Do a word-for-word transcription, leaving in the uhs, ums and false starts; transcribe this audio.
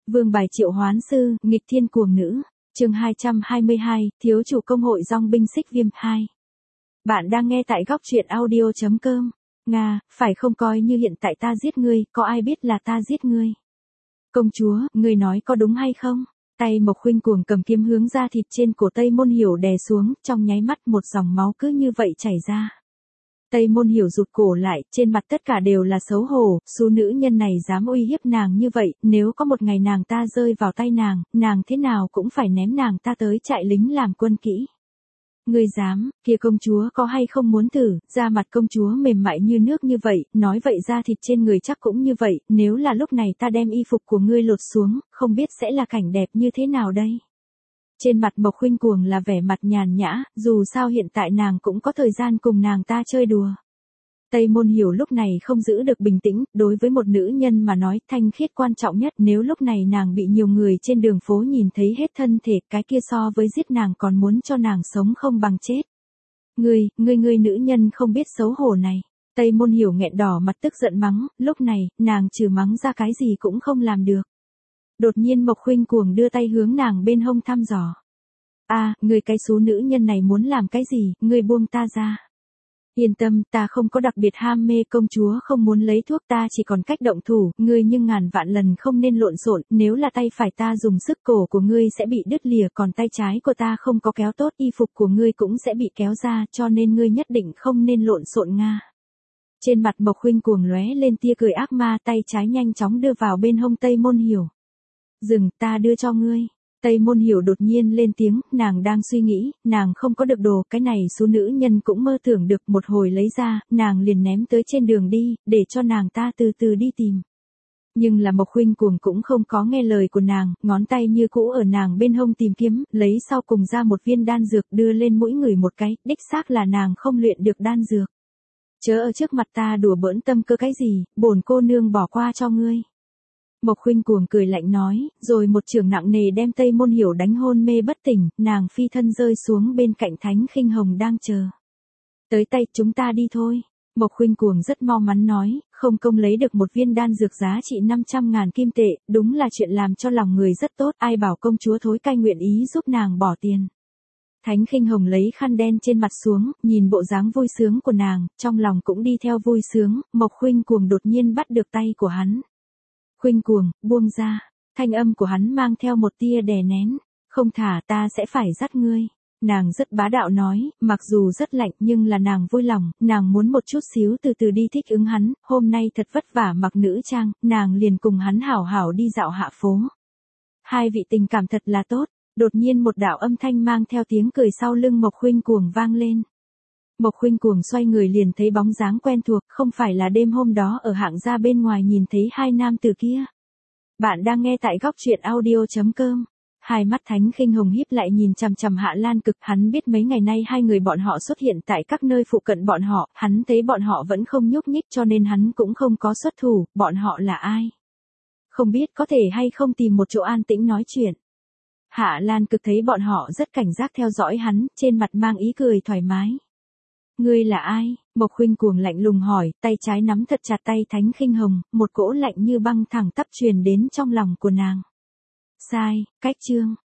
Vương bài triệu hoán sư, nghịch thiên cuồng nữ. Chương hai trăm hai mươi hai, thiếu chủ công hội dòng binh xích viêm hai. Bạn đang nghe tại góc truyện audio chấm com. Nga, phải không coi như hiện tại ta giết ngươi, có ai biết là ta giết ngươi? Công chúa, ngươi nói có đúng hay không? Tay Mộc Khuynh cuồng cầm kiếm hướng ra thịt trên cổ Tây Môn Hiểu đè xuống, trong nháy mắt một dòng máu cứ như vậy chảy ra. Tây Môn Hiểu rụt cổ lại, trên mặt tất cả đều là xấu hổ, số nữ nhân này dám uy hiếp nàng như vậy, nếu có một ngày nàng ta rơi vào tay nàng, nàng thế nào cũng phải ném nàng ta tới trại lính làm quân kỹ. Ngươi dám, kia công chúa có hay không muốn thử, da mặt công chúa mềm mại như nước như vậy, nói vậy da thịt trên người chắc cũng như vậy, nếu là lúc này ta đem y phục của ngươi lột xuống, không biết sẽ là cảnh đẹp như thế nào đây? Trên mặt Mộc Khuynh cuồng là vẻ mặt nhàn nhã, dù sao hiện tại nàng cũng có thời gian cùng nàng ta chơi đùa. Tây Môn Hiểu lúc này không giữ được bình tĩnh, đối với một nữ nhân mà nói thanh khiết quan trọng nhất, nếu lúc này nàng bị nhiều người trên đường phố nhìn thấy hết thân thể, cái kia so với giết nàng còn muốn cho nàng sống không bằng chết. Ngươi, ngươi ngươi nữ nhân không biết xấu hổ này. Tây Môn Hiểu nghẹn đỏ mặt tức giận mắng, lúc này, nàng trừ mắng ra cái gì cũng không làm được. Đột nhiên Mộc Khuynh cuồng đưa tay hướng nàng bên hông thăm dò. A, à, ngươi cái số nữ nhân này muốn làm cái gì, ngươi buông ta ra. Yên tâm, ta không có đặc biệt ham mê, công chúa không muốn lấy thuốc, ta chỉ còn cách động thủ, ngươi nhưng ngàn vạn lần không nên lộn xộn, nếu là tay phải ta dùng sức cổ của ngươi sẽ bị đứt lìa, còn tay trái của ta không có kéo tốt, y phục của ngươi cũng sẽ bị kéo ra, cho nên ngươi nhất định không nên lộn xộn nga. Trên mặt Mộc Khuynh cuồng lóe lên tia cười ác ma, tay trái nhanh chóng đưa vào bên hông Tây Môn Hiểu. Dừng, ta đưa cho ngươi. Tây Môn Hiểu đột nhiên lên tiếng, nàng đang suy nghĩ, nàng không có được đồ, cái này số nữ nhân cũng mơ tưởng được, một hồi lấy ra, nàng liền ném tới trên đường đi, để cho nàng ta từ từ đi tìm. Nhưng là Mộc Khuynh cuồng cũng không có nghe lời của nàng, ngón tay như cũ ở nàng bên hông tìm kiếm, lấy sau cùng ra một viên đan dược đưa lên mỗi người một cái, đích xác là nàng không luyện được đan dược. Chớ ở trước mặt ta đùa bỡn tâm cơ cái gì, bổn cô nương bỏ qua cho ngươi. Mộc Khuynh cuồng cười lạnh nói, rồi một chưởng nặng nề đem Tây Môn Hiểu đánh hôn mê bất tỉnh, nàng phi thân rơi xuống bên cạnh Thánh Khinh Hồng đang chờ. Tới tay, chúng ta đi thôi. Mộc Khuynh cuồng rất mau mắn nói, không công lấy được một viên đan dược giá trị năm trăm ngàn kim tệ, đúng là chuyện làm cho lòng người rất tốt, ai bảo công chúa thối cai nguyện ý giúp nàng bỏ tiền. Thánh Khinh Hồng lấy khăn đen trên mặt xuống, nhìn bộ dáng vui sướng của nàng, trong lòng cũng đi theo vui sướng, Mộc Khuynh cuồng đột nhiên bắt được tay của hắn. Khuynh cuồng, buông ra. Thanh âm của hắn mang theo một tia đè nén. Không thả, ta sẽ phải dắt ngươi. Nàng rất bá đạo nói, mặc dù rất lạnh nhưng là nàng vui lòng, nàng muốn một chút xíu từ từ đi thích ứng hắn, hôm nay thật vất vả mặc nữ trang, nàng liền cùng hắn hảo hảo đi dạo hạ phố. Hai vị tình cảm thật là tốt, đột nhiên một đạo âm thanh mang theo tiếng cười sau lưng Mộc Khuynh cuồng vang lên. Mộc Khuynh cuồng xoay người liền thấy bóng dáng quen thuộc, không phải là đêm hôm đó ở hạng gia bên ngoài nhìn thấy hai nam tử kia. Bạn đang nghe tại góc truyện audio chấm com. Hai mắt Thánh Khinh Hồng híp lại nhìn chằm chằm Hạ Lan Cực, hắn biết mấy ngày nay hai người bọn họ xuất hiện tại các nơi phụ cận bọn họ, hắn thấy bọn họ vẫn không nhúc nhích cho nên hắn cũng không có xuất thủ, bọn họ là ai? Không biết có thể hay không tìm một chỗ an tĩnh nói chuyện. Hạ Lan Cực thấy bọn họ rất cảnh giác theo dõi hắn, trên mặt mang ý cười thoải mái. Ngươi là ai? Mộc Khuynh cuồng lạnh lùng hỏi, tay trái nắm thật chặt tay Thánh Khinh Hồng, một cỗ lạnh như băng thẳng tắp truyền đến trong lòng của nàng. Sai, cách chương.